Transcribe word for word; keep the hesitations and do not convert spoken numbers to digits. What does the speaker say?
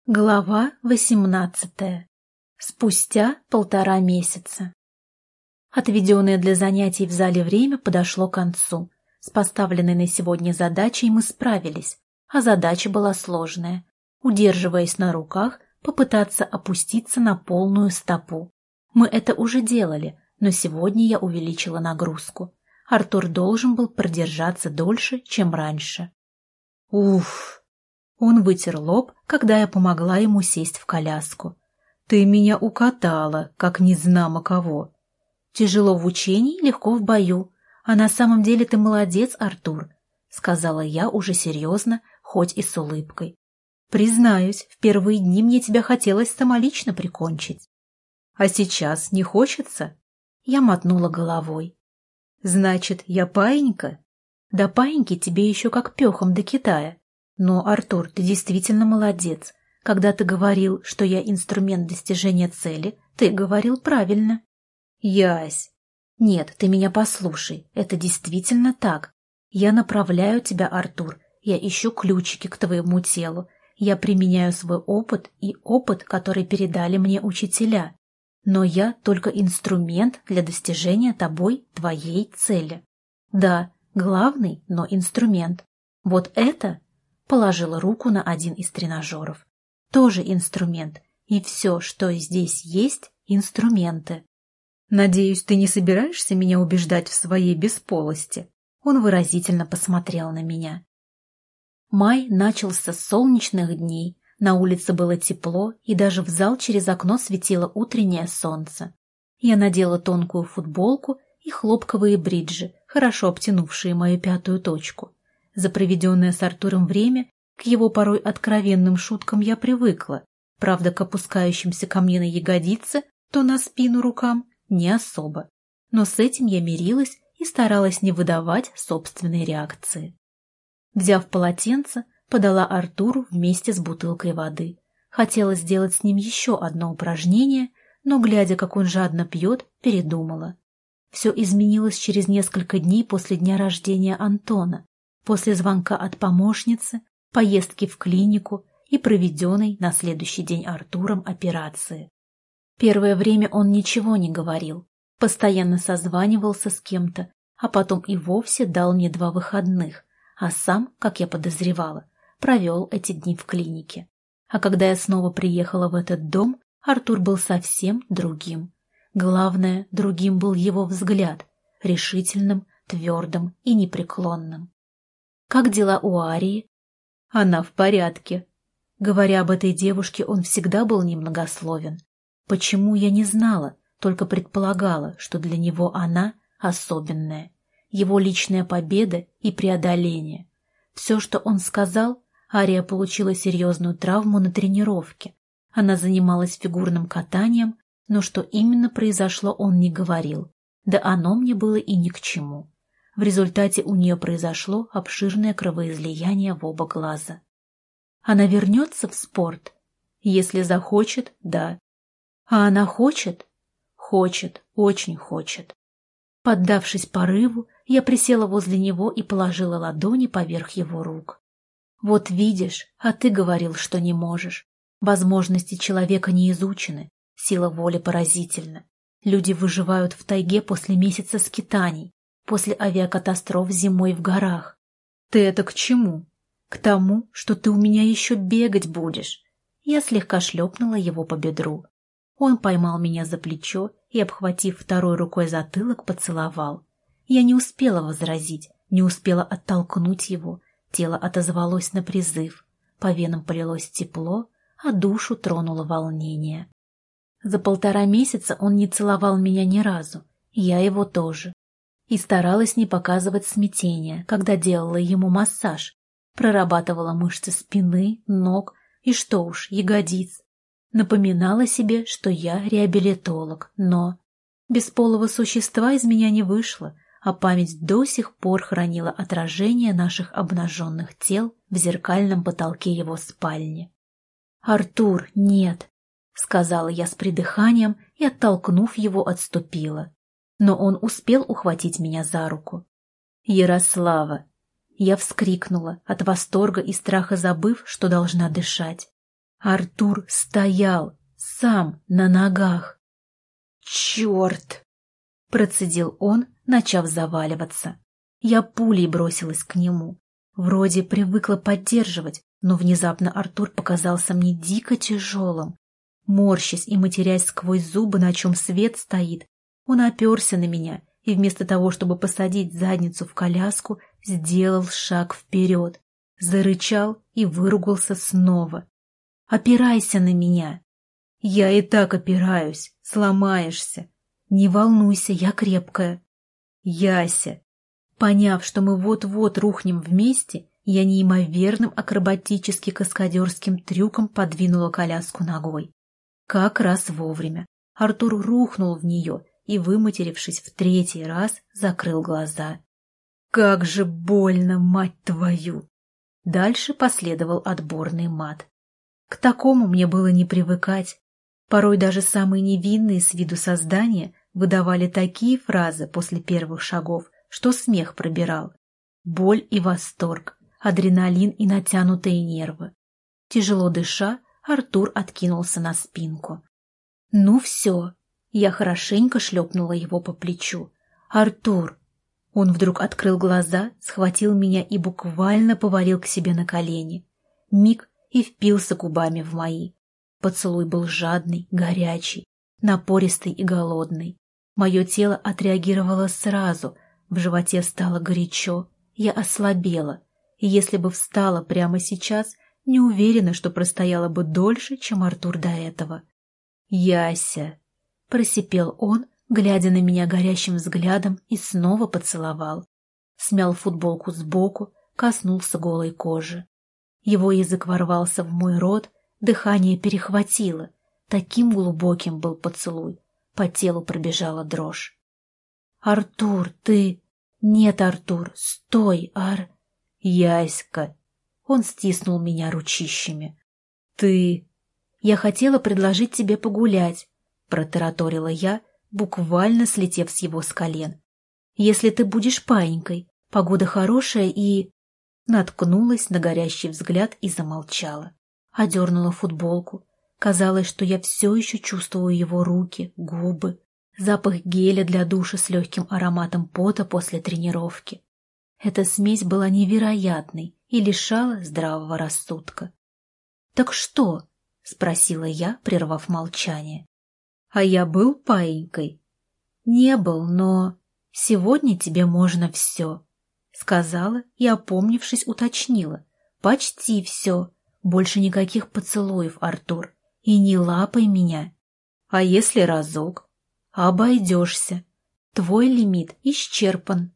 Глава восемнадцатая. Спустя полтора месяца. Отведенное для занятий в зале время подошло к концу. С поставленной на сегодня задачей мы справились, а задача была сложная. Удерживаясь на руках, попытаться опуститься на полную стопу. Мы это уже делали, но сегодня я увеличила нагрузку. Артур должен был продержаться дольше, чем раньше. Уф! Он вытер лоб, когда я помогла ему сесть в коляску. «Ты меня укатала, как незнамо кого». «Тяжело в учении, легко в бою. А на самом деле ты молодец, Артур», — сказала я уже серьезно, хоть и с улыбкой. «Признаюсь, в первые дни мне тебя хотелось самолично прикончить». «А сейчас не хочется?» Я мотнула головой. «Значит, я паинька?» «Да паиньки тебе еще как пехом до Китая». Но, Артур, ты действительно молодец. Когда ты говорил, что я инструмент достижения цели, ты говорил правильно. Ясь. Нет, ты меня послушай, это действительно так. Я направляю тебя, Артур, я ищу ключики к твоему телу. Я применяю свой опыт и опыт, который передали мне учителя. Но я только инструмент для достижения тобой твоей цели. Да, главный, но инструмент. Вот это... Положила руку на один из тренажеров. Тоже инструмент, и все, что здесь есть, инструменты. Надеюсь, ты не собираешься меня убеждать в своей бесполости? Он выразительно посмотрел на меня. Май начался с солнечных дней, на улице было тепло, и даже в зал через окно светило утреннее солнце. Я надела тонкую футболку и хлопковые бриджи, хорошо обтянувшие мою пятую точку. За проведенное с Артуром время к его порой откровенным шуткам я привыкла, правда, к опускающимся ко мне на ягодицы, то на спину рукам, не особо. Но с этим я мирилась и старалась не выдавать собственной реакции. Взяв полотенце, подала Артуру вместе с бутылкой воды. Хотела сделать с ним еще одно упражнение, но, глядя, как он жадно пьет, передумала. Все изменилось через несколько дней после дня рождения Антона. После звонка от помощницы, поездки в клинику и проведенной на следующий день Артуром операции. Первое время он ничего не говорил, постоянно созванивался с кем-то, а потом и вовсе дал мне два выходных, а сам, как я подозревала, провел эти дни в клинике. А когда я снова приехала в этот дом, Артур был совсем другим. Главное, другим был его взгляд, решительным, твердым и непреклонным. «Как дела у Арии?» «Она в порядке». Говоря об этой девушке, он всегда был немногословен. Почему, я не знала, только предполагала, что для него она особенная, его личная победа и преодоление. Все, что он сказал, Ария получила серьезную травму на тренировке. Она занималась фигурным катанием, но что именно произошло, он не говорил, да оно мне было и ни к чему. В результате у нее произошло обширное кровоизлияние в оба глаза. Она вернется в спорт? Если захочет, да. А она хочет? Хочет, очень хочет. Поддавшись порыву, я присела возле него и положила ладони поверх его рук. Вот видишь, а ты говорил, что не можешь. Возможности человека не изучены, сила воли поразительна. Люди выживают в тайге после месяца скитаний, после авиакатастроф зимой в горах. Ты это к чему? К тому, что ты у меня еще бегать будешь. Я слегка шлепнула его по бедру. Он поймал меня за плечо и, обхватив второй рукой затылок, поцеловал. Я не успела возразить, не успела оттолкнуть его. Тело отозвалось на призыв. По венам полилось тепло, а душу тронуло волнение. За полтора месяца он не целовал меня ни разу, я его тоже. И старалась не показывать смятения, когда делала ему массаж, прорабатывала мышцы спины, ног и, что уж, ягодиц. Напоминала себе, что я реабилитолог, но бесполого существа из меня не вышло, а память до сих пор хранила отражение наших обнаженных тел в зеркальном потолке его спальни. «Артур, нет!» — сказала я с придыханием и, оттолкнув его, отступила. Но он успел ухватить меня за руку. «Ярослава!» Я вскрикнула, от восторга и страха забыв, что должна дышать. Артур стоял, сам, на ногах. «Черт!» — процедил он, начав заваливаться. Я пулей бросилась к нему. Вроде привыкла поддерживать, но внезапно Артур показался мне дико тяжелым. Морщась и матерясь сквозь зубы, на чем свет стоит, он оперся на меня и вместо того, чтобы посадить задницу в коляску, сделал шаг вперед, зарычал и выругался снова. «Опирайся на меня!» «Я и так опираюсь, сломаешься. Не волнуйся, я крепкая». «Яся!» Поняв, что мы вот-вот рухнем вместе, я неимоверным акробатически-каскадерским трюком подвинула коляску ногой. Как раз вовремя. Артур рухнул в нее и, выматерившись в третий раз, закрыл глаза. «Как же больно, мать твою!» Дальше последовал отборный мат. К такому мне было не привыкать. Порой даже самые невинные с виду создания выдавали такие фразы после первых шагов, что смех пробирал. Боль и восторг, адреналин и натянутые нервы. Тяжело дыша, Артур откинулся на спинку. «Ну все!» Я хорошенько шлепнула его по плечу. «Артур!» Он вдруг открыл глаза, схватил меня и буквально повалил к себе на колени. Миг и впился губами в мои. Поцелуй был жадный, горячий, напористый и голодный. Мое тело отреагировало сразу, в животе стало горячо, я ослабела, и если бы встала прямо сейчас, не уверена, что простояла бы дольше, чем Артур до этого. «Яся!» — просипел он, глядя на меня горящим взглядом, и снова поцеловал. Смял футболку сбоку, коснулся голой кожи. Его язык ворвался в мой рот, дыхание перехватило. Таким глубоким был поцелуй, по телу пробежала дрожь. «Артур, ты...» «Нет, Артур, стой, Ар...» «Яська!» Он стиснул меня ручищами. «Ты...» «Я хотела предложить тебе погулять», — протараторила я, буквально слетев с его с колен. «Если ты будешь паинькой, погода хорошая и...» Наткнулась на горящий взгляд и замолчала. Одернула футболку. Казалось, что я все еще чувствую его руки, губы, запах геля для душа с легким ароматом пота после тренировки. Эта смесь была невероятной и лишала здравого рассудка. «Так что?» — спросила я, прервав молчание. «А я был паинькой?» «Не был, но сегодня тебе можно все», — сказала и, опомнившись, уточнила. «Почти все. Больше никаких поцелуев, Артур. И не лапай меня. А если разок?» «Обойдешься. Твой лимит исчерпан».